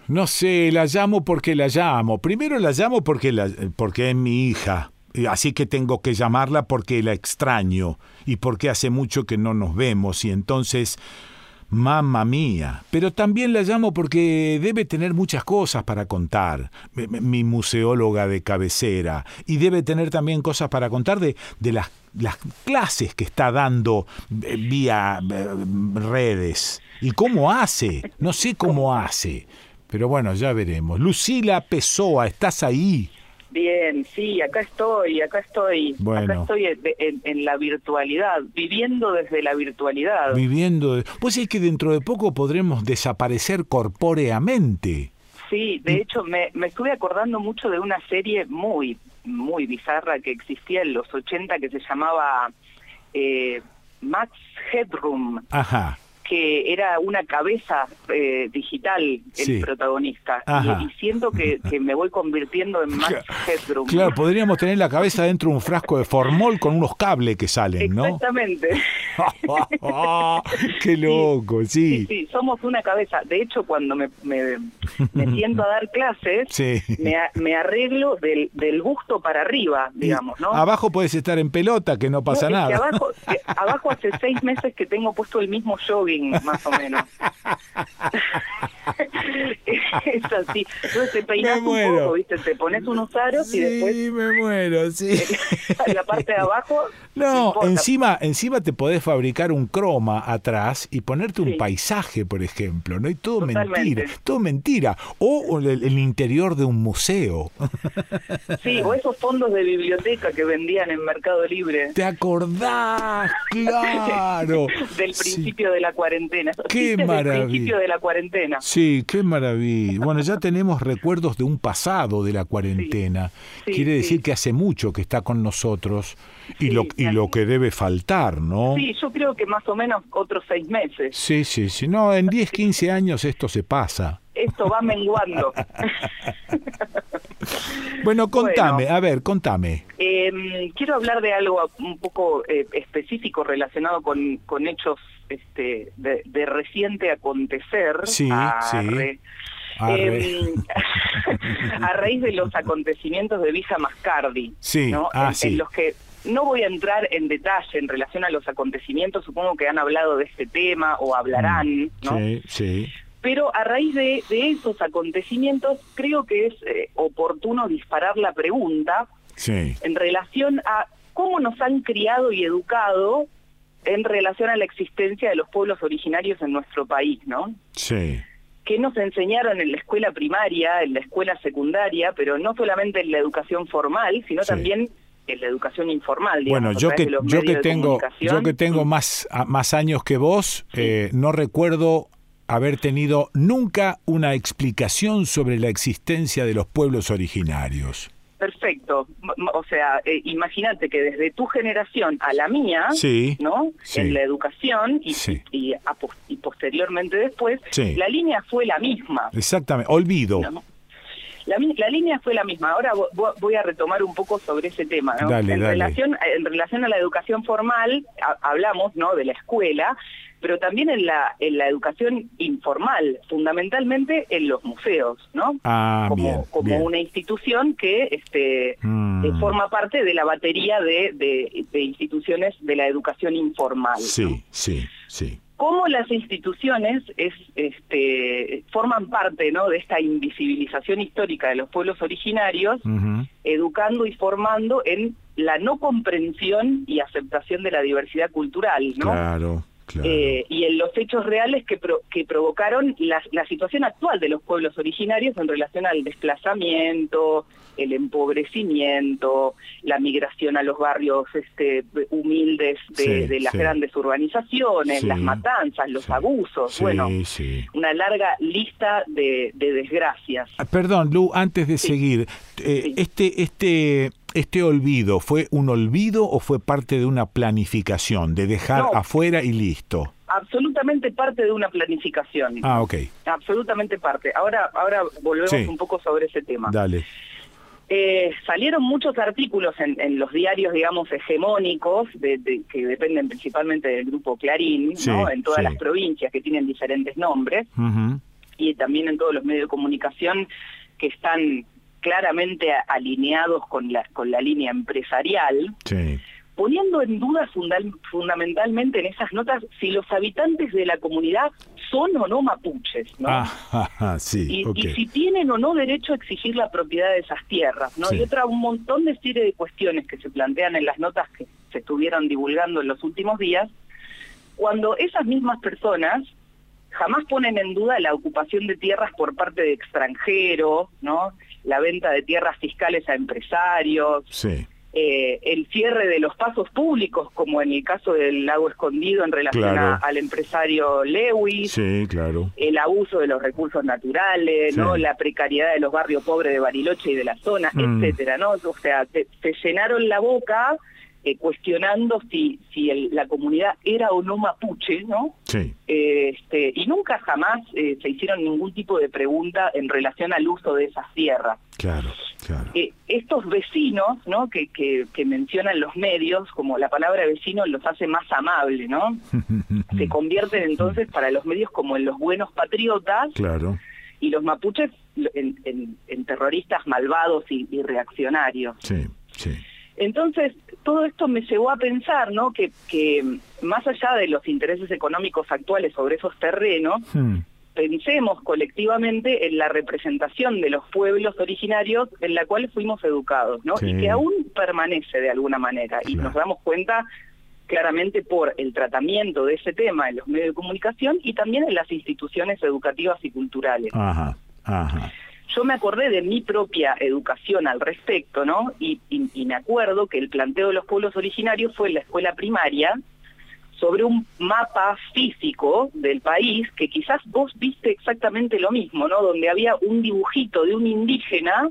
No sé, la llamo porque la llamo. Primero la llamo porque es mi hija. Así que tengo que llamarla porque la extraño y porque hace mucho que no nos vemos y entonces, mamma mía. Pero también la llamo porque debe tener muchas cosas para contar, mi museóloga de cabecera, y debe tener también cosas para contar de las clases que está dando vía redes. ¿Y cómo hace? No sé cómo hace. Pero bueno, ya veremos. Lucila Pessoa, ¿estás ahí? Bien, sí, acá estoy. Bueno. Acá estoy en la virtualidad, viviendo desde la virtualidad. Pues es que dentro de poco podremos desaparecer corpóreamente. Sí, de hecho me estuve acordando mucho de una serie muy, muy bizarra que existía en los 80 que se llamaba Max Headroom. Ajá. Que era una cabeza digital el protagonista. Y siento que me voy convirtiendo en Max Headroom. Claro, podríamos tener la cabeza dentro de un frasco de formol con unos cables que salen, ¿no? Exactamente. ¡Qué loco! Sí. Sí, somos una cabeza. De hecho, cuando me siento a dar clases, sí. me arreglo del busto para arriba, digamos, ¿no? Abajo puedes estar en pelota, que no pasa nada. Que abajo hace 6 meses que tengo puesto el mismo jogging, más o menos. Es así. Entonces te peinas un poco, ¿viste? Te pones unos aros y después... Sí, me muero, sí. La parte de abajo... No, encima te podés fabricar un croma atrás y ponerte un paisaje, por ejemplo, ¿no? Y todo mentira. O el interior de un museo. Sí, o esos fondos de biblioteca que vendían en Mercado Libre. ¿Te acordás? ¡Claro! Del principio de la cuarentena. ¡Qué maravilla! Del principio de la cuarentena. Sí, qué maravilla. Bueno, ya tenemos recuerdos de un pasado de la cuarentena. Quiere decir que hace mucho que está con nosotros y lo que debe faltar, ¿no? Sí, yo creo que más o menos otros 6 meses. Sí. No, en 10, 15 años esto se pasa. Esto va menguando. Bueno, contame. Quiero hablar de algo un poco específico relacionado con hechos de reciente acontecer. Sí. A raíz de los acontecimientos de Villa Mascardi, ¿no? En los que no voy a entrar en detalle en relación a los acontecimientos, supongo que han hablado de este tema o hablarán, ¿no? Sí. Pero a raíz de esos acontecimientos creo que es oportuno disparar la pregunta en relación a cómo nos han criado y educado en relación a la existencia de los pueblos originarios en nuestro país, ¿no? Sí. Que nos enseñaron en la escuela primaria, en la escuela secundaria, pero no solamente en la educación formal, sino también en la educación informal. Digamos, bueno, yo que tengo más años que vos, no recuerdo haber tenido nunca una explicación sobre la existencia de los pueblos originarios. Perfecto. O sea, imagínate que desde tu generación a la mía, ¿no? En la educación y posteriormente después, la línea fue la misma. Exactamente, olvido. ¿No? La línea fue la misma. Ahora voy a retomar un poco sobre ese tema, ¿no? Dale. En relación a la educación formal, hablamos, ¿no?, de la escuela, pero también en la educación informal, fundamentalmente en los museos, ¿no? Como una institución que forma parte de la batería de instituciones de la educación informal. Sí. Cómo las instituciones forman parte, ¿no?, de esta invisibilización histórica de los pueblos originarios, educando y formando en la no comprensión y aceptación de la diversidad cultural, ¿no? Claro. Y en los hechos reales que provocaron la situación actual de los pueblos originarios en relación al desplazamiento, el empobrecimiento, la migración a los barrios humildes de las grandes urbanizaciones, las matanzas, los abusos, una larga lista de desgracias. Perdón, Lu, antes de seguir, ¿este olvido fue un olvido o fue parte de una planificación, de dejar afuera y listo? Absolutamente parte de una planificación. Ok. Absolutamente parte. Ahora volvemos un poco sobre ese tema. Dale. Salieron muchos artículos en los diarios, digamos, hegemónicos, que dependen principalmente del grupo Clarín, ¿no? En todas las provincias que tienen diferentes nombres. y también en todos los medios de comunicación que están claramente alineados con la línea empresarial, Sí. poniendo en duda fundamentalmente en esas notas si los habitantes de la comunidad son o no mapuches, ¿no? Sí, Y si tienen o no derecho a exigir la propiedad de esas tierras, ¿no? Sí. Y un montón de serie de cuestiones que se plantean en las notas que se estuvieron divulgando en los últimos días, cuando esas mismas personas jamás ponen en duda la ocupación de tierras por parte de extranjeros, ¿no? La venta de tierras fiscales a empresarios, Sí. El cierre de los pasos públicos, como en el caso del Lago Escondido en relación Claro. al empresario Lewis, Sí, claro. el abuso de los recursos naturales, Sí. ¿no? La precariedad de los barrios pobres de Bariloche y de la zona, etcétera, ¿no? O sea, se llenaron la boca cuestionando si la comunidad era o no mapuche, ¿no? Sí. Y nunca jamás se hicieron ningún tipo de pregunta en relación al uso de esas tierras. Claro, claro. Estos vecinos, ¿no? que mencionan los medios, como la palabra vecino los hace más amable, ¿no? Se convierten entonces para los medios como en los buenos patriotas, Claro. y los mapuches en terroristas malvados y reaccionarios. Sí, sí. Entonces, todo esto me llevó a pensar, ¿no? que más allá de los intereses económicos actuales sobre esos terrenos, pensemos colectivamente en la representación de los pueblos originarios en la cual fuimos educados, ¿no? Sí. Y que aún permanece de alguna manera. Y Claro. nos damos cuenta claramente por el tratamiento de ese tema en los medios de comunicación y también en las instituciones educativas y culturales. Ajá, ajá. Yo me acordé de mi propia educación al respecto, ¿no? Y me acuerdo que el planteo de los pueblos originarios fue en la escuela primaria sobre un mapa físico del país, que quizás vos viste exactamente lo mismo, ¿no? Donde había un dibujito de un indígena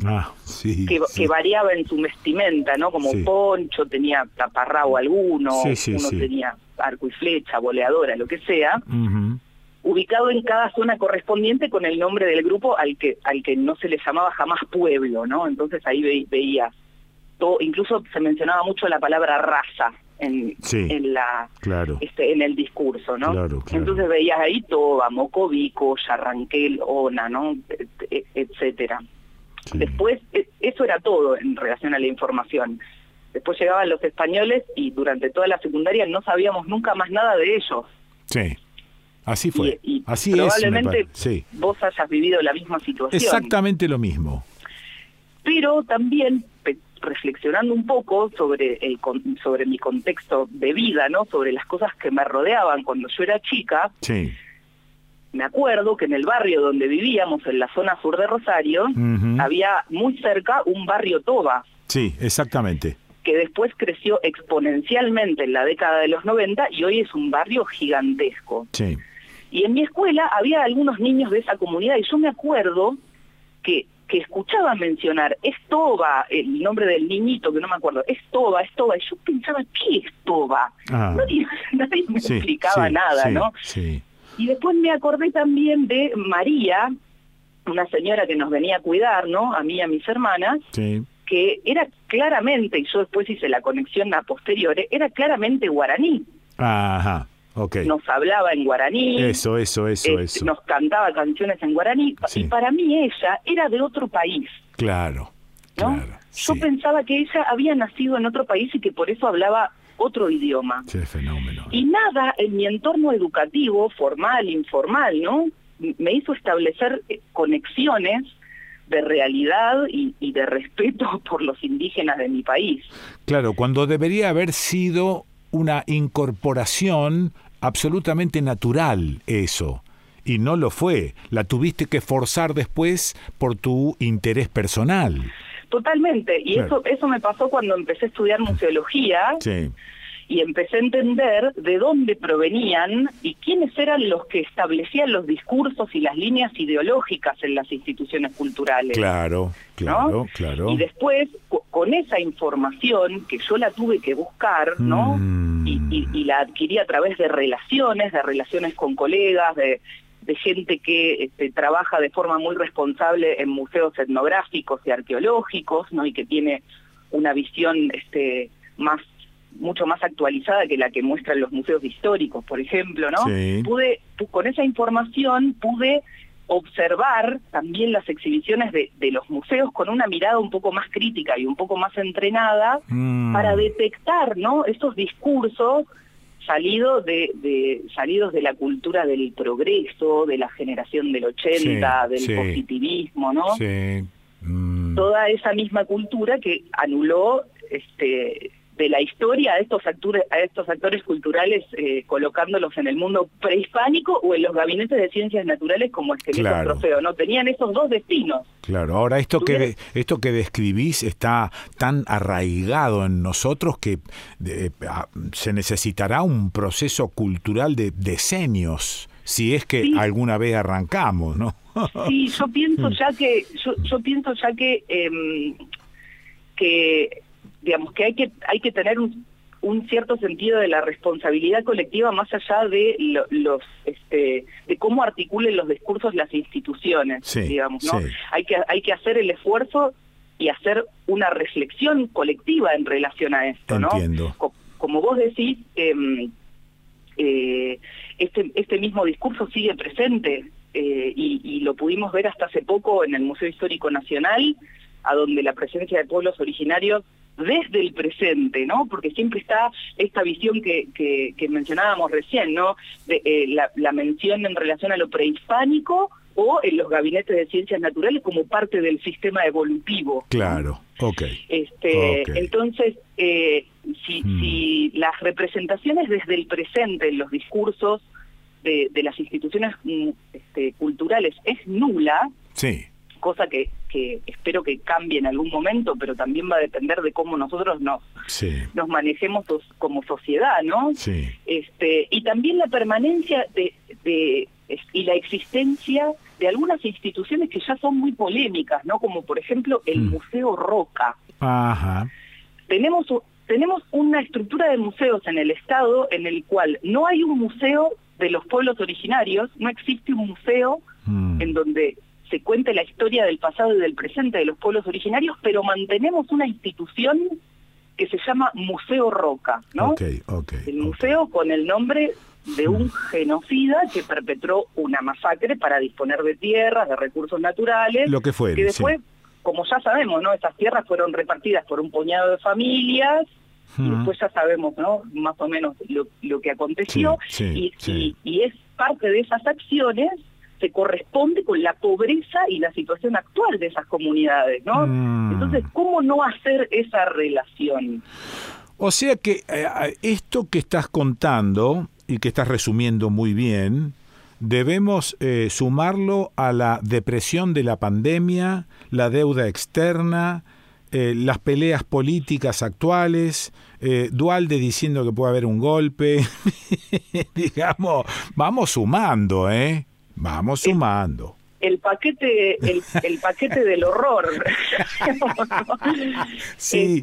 Sí. que variaba en su vestimenta, ¿no? Como Sí. poncho, tenía taparrabo alguno, Sí, uno sí. tenía arco y flecha, boleadora, lo que sea, Ujú. ubicado en cada zona correspondiente con el nombre del grupo al que no se le llamaba jamás pueblo, ¿no? Entonces ahí veías todo, incluso se mencionaba mucho la palabra raza Sí, claro. en el discurso, ¿no? Claro. Entonces veías ahí Toba, Mocovico, Yarranquel, Ona, ¿no? Etcétera. Sí. Después, eso era todo en relación a la información. Después llegaban los españoles y durante toda la secundaria no sabíamos nunca más nada de ellos. Sí. Así fue. Y Así probablemente sí. vos hayas vivido la misma situación. Exactamente lo mismo. Pero también reflexionando un poco sobre mi contexto de vida, ¿no? Sobre las cosas que me rodeaban cuando yo era chica, Sí. me acuerdo que en el barrio donde vivíamos, en la zona sur de Rosario, Ujú. había muy cerca un barrio Toba, Sí, exactamente. que después creció exponencialmente en la década de los 90 y hoy es un barrio gigantesco. Sí. Y en mi escuela había algunos niños de esa comunidad y yo me acuerdo que escuchaba mencionar, es Toba, el nombre del niñito, que no me acuerdo, es Toba, y yo pensaba, ¿qué es Toba? Nadie me explicaba nada, ¿no? Sí. Y después me acordé también de María, una señora que nos venía a cuidar, ¿no? A mí y a mis hermanas, Sí. que era claramente, y yo después hice la conexión a posteriores, era claramente guaraní. Ajá. Ok. Nos hablaba en guaraní. Eso. Nos cantaba canciones en guaraní. Sí. Y para mí ella era de otro país. Claro. ¿No? Claro. Yo Sí. pensaba que ella había nacido en otro país y que por eso hablaba otro idioma. Qué fenómeno. Y nada en mi entorno educativo, formal, informal, ¿no? Me hizo establecer conexiones de realidad y de respeto por los indígenas de mi país. Claro, cuando debería haber sido una incorporación absolutamente natural eso, y no lo fue. La tuviste que forzar después por tu interés personal. Totalmente, y Claro. eso me pasó cuando empecé a estudiar museología. Sí. Y empecé a entender de dónde provenían y quiénes eran los que establecían los discursos y las líneas ideológicas en las instituciones culturales. Claro. Y después, con esa información, que yo la tuve que buscar, ¿no? Y la adquirí a través de relaciones con colegas, de gente que trabaja de forma muy responsable en museos etnográficos y arqueológicos, ¿no? Y que tiene una visión mucho más actualizada que la que muestran los museos históricos, por ejemplo, ¿no? Sí. Con esa información pude observar también las exhibiciones de los museos con una mirada un poco más crítica y un poco más entrenada para detectar, ¿no?, esos discursos salidos de la cultura del progreso, de la generación del 80, del positivismo, ¿no? Sí. Toda esa misma cultura que anuló de la historia a estos actores culturales, colocándolos en el mundo prehispánico o en los gabinetes de ciencias naturales como esqueletos trofeo, ¿no? Tenían esos dos destinos. Claro, ahora esto que describís está tan arraigado en nosotros que se necesitará un proceso cultural de decenios, si es que alguna vez arrancamos, ¿no? Sí, yo pienso ya que digamos que hay que tener un cierto sentido de la responsabilidad colectiva más allá de de cómo articulen los discursos las instituciones, digamos, ¿no? Sí. Hay que hacer el esfuerzo y hacer una reflexión colectiva en relación a esto, ¿no? Entiendo. Como vos decís, este mismo discurso sigue presente y lo pudimos ver hasta hace poco en el Museo Histórico Nacional, a donde la presencia de pueblos originarios desde el presente, ¿no? Porque siempre está esta visión que mencionábamos recién, ¿no? La mención en relación a lo prehispánico o en los gabinetes de ciencias naturales como parte del sistema evolutivo. Claro, okay. Entonces, si las representaciones desde el presente en los discursos de las instituciones culturales es nula, cosa que espero que cambie en algún momento, pero también va a depender de cómo nosotros nos manejemos como sociedad, ¿no? Sí. Y también la permanencia y la existencia de algunas instituciones que ya son muy polémicas, ¿no? Como por ejemplo el Museo Roca. Ajá. Tenemos una estructura de museos en el Estado en el cual no hay un museo de los pueblos originarios, no existe un museo en donde se cuente la historia del pasado y del presente de los pueblos originarios, pero mantenemos una institución que se llama Museo Roca, ¿no? El museo con el nombre de un genocida que perpetró una masacre para disponer de tierras, de recursos naturales, lo que fue, que después, como ya sabemos, ¿no?, esas tierras fueron repartidas por un puñado de familias, y después ya sabemos, ¿no?, más o menos lo que aconteció, y es parte de esas acciones se corresponde con la pobreza y la situación actual de esas comunidades, ¿no? Entonces, ¿cómo no hacer esa relación? O sea que esto que estás contando y que estás resumiendo muy bien, debemos sumarlo a la depresión de la pandemia, la deuda externa, las peleas políticas actuales, Duhalde diciendo que puede haber un golpe, digamos, vamos sumando, Vamos sumando. El paquete del horror. Sí.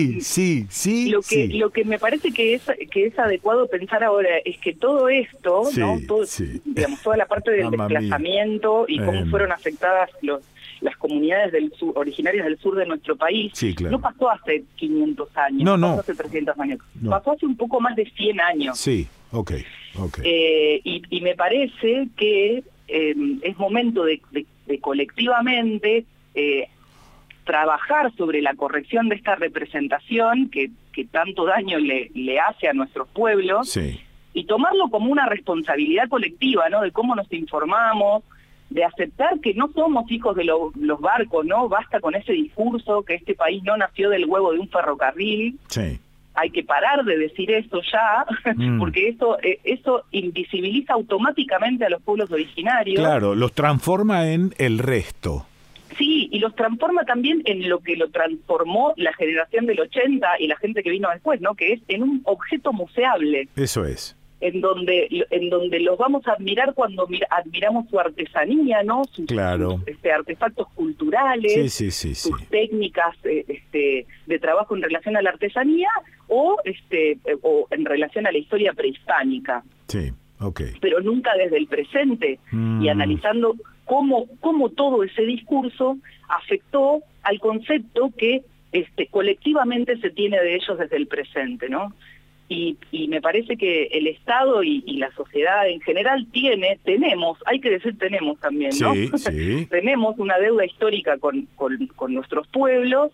Lo que me parece que es adecuado pensar ahora es que todo esto, ¿no? Digamos, toda la parte del desplazamiento y cómo fueron afectadas las comunidades originarias del sur de nuestro país, no pasó hace 500 años, no pasó hace 300 años, pasó hace un poco más de 100 años. Sí, okay. Y me parece que es momento de colectivamente trabajar sobre la corrección de esta representación que tanto daño le hace a nuestros pueblos, y tomarlo como una responsabilidad colectiva, ¿no?, de cómo nos informamos, de aceptar que no somos hijos de los barcos, ¿no? Basta con ese discurso que este país no nació del huevo de un ferrocarril. Hay que parar de decir eso ya, porque eso invisibiliza automáticamente a los pueblos originarios. Claro, los transforma en el resto. Sí, y los transforma también en lo que lo transformó la generación del 80 y la gente que vino después, ¿no?, que es en un objeto museable. Eso es. En donde los vamos a admirar cuando admiramos su artesanía, ¿no? Sus artefactos culturales, sus técnicas de trabajo en relación a la artesanía o en relación a la historia prehispánica. Pero nunca desde el presente, y analizando cómo todo ese discurso afectó al concepto que colectivamente se tiene de ellos desde el presente, ¿no? y me parece que el Estado y la sociedad en general tenemos, hay que decir tenemos también, ¿no? Sí, sí. Tenemos una deuda histórica con nuestros pueblos,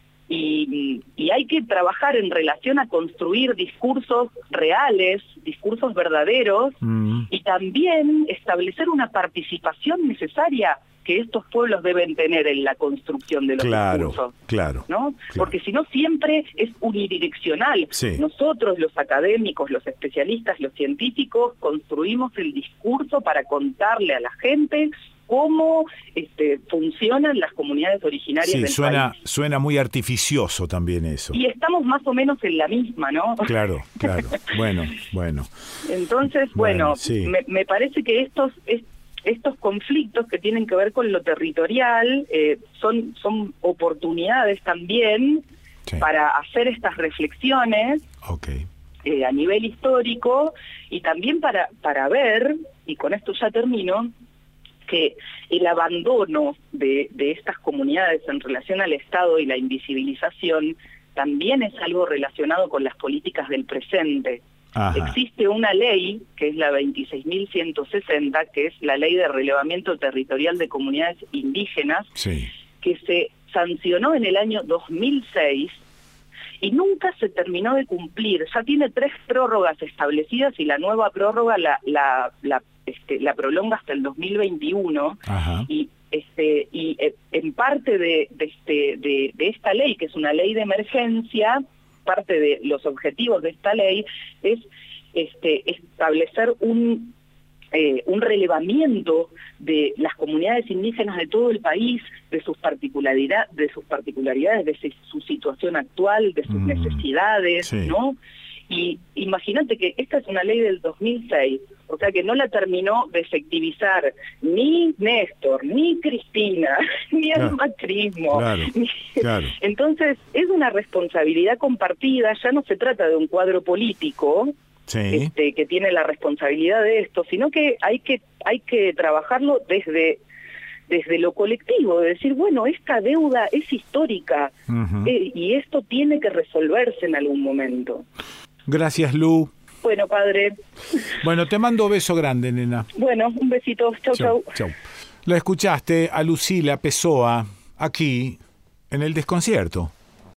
y hay que trabajar en relación a construir discursos reales, discursos verdaderos, y también establecer una participación necesaria que estos pueblos deben tener en la construcción de los discursos. Claro, ¿no? claro. Porque si no siempre es unidireccional. Sí. Nosotros, los académicos, los especialistas, los científicos, construimos el discurso para contarle a la gente cómo funcionan las comunidades originarias del país. Suena muy artificioso también eso. Y estamos más o menos en la misma, ¿no? Claro. Bueno. Entonces, sí. me parece que estos conflictos que tienen que ver con lo territorial son oportunidades también para hacer estas reflexiones a nivel histórico, y también para ver, y con esto ya termino, que el abandono de estas comunidades en relación al Estado y la invisibilización también es algo relacionado con las políticas del presente. Ajá. Existe una ley, que es la 26.160, que es la Ley de Relevamiento Territorial de Comunidades Indígenas, que se sancionó en el año 2006 y nunca se terminó de cumplir. Ya tiene 3 prórrogas establecidas y la nueva prórroga la prolonga hasta el 2021. Ajá. Y en parte de esta ley, que es una ley de emergencia, parte de los objetivos de esta ley es establecer un relevamiento de las comunidades indígenas de todo el país, de sus particularidades, de su situación actual, de sus necesidades, ¿no? Y imagínate que esta es una ley del 2006, o sea que no la terminó de efectivizar ni Néstor, ni Cristina, ni el macrismo. Claro. Entonces es una responsabilidad compartida, ya no se trata de un cuadro político que tiene la responsabilidad de esto, sino que hay que trabajarlo desde lo colectivo, de decir, bueno, esta deuda es histórica, y esto tiene que resolverse en algún momento. Gracias, Lu. Bueno, padre. Bueno, te mando beso grande, nena. Bueno, un besito. Chau. La escuchaste a Lucila Pessoa aquí en El Desconcierto.